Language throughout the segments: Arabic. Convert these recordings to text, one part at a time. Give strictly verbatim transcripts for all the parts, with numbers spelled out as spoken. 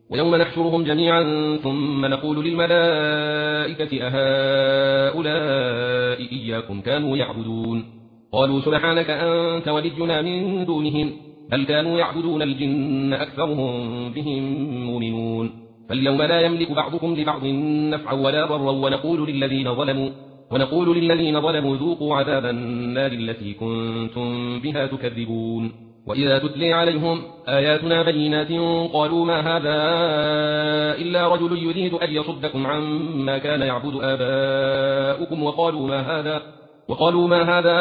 ويوم نحشرهم جميعا ثم نقول للملائكة أهؤلاء إياكم كانوا يعبدون قالوا سبحانك أنت ولينا من دونهم بل كانوا يعبدون الجن أكثرهم بهم مؤمنون فاليوم لا يملك بعضكم لبعض نفعا ولا ضرا ونقول للذين ظلموا ونقول للذين ظلموا ذوقوا عذاب النار التي كنتم بها تكذبون وإذا تتلي عليهم آياتنا بينات قالوا ما هذا إلا رجل يريد أن يصدكم عما كان يعبد آباؤكم وقالوا ما هذا وقالوا ما هذا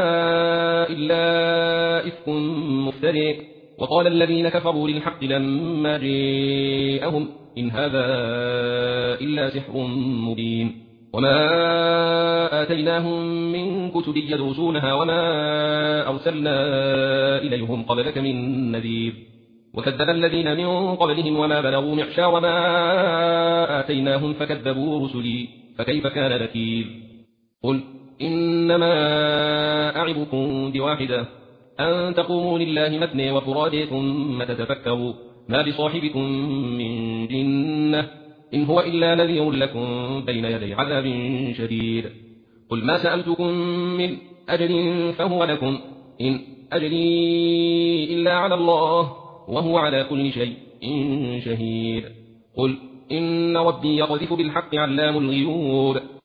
إلا إفك مفتري وقال الذين كفروا للحق لما جاءهم إن هذا إلا سحر مبين وما آتيناهم من كتب يدرسونها وما أرسلنا إليهم قبلك من نذير وكذب الذين من قبلهم وما بلغوا معشار ما آتيناهم فكذبوا رسلي فكيف كان نكير قل إنما أعظكم بواحدة أن تقوموا لله مثني وفرادى ثم تتفكروا ما بصاحبكم من جنة إن هو إلا نذير لكم بين يدي عذاب شديد قل ما سألتكم من أجر فهو لكم إن أجري إلا على الله وهو على كل شيء شهيد قل إن ربي يقذف بالحق علام الغيوب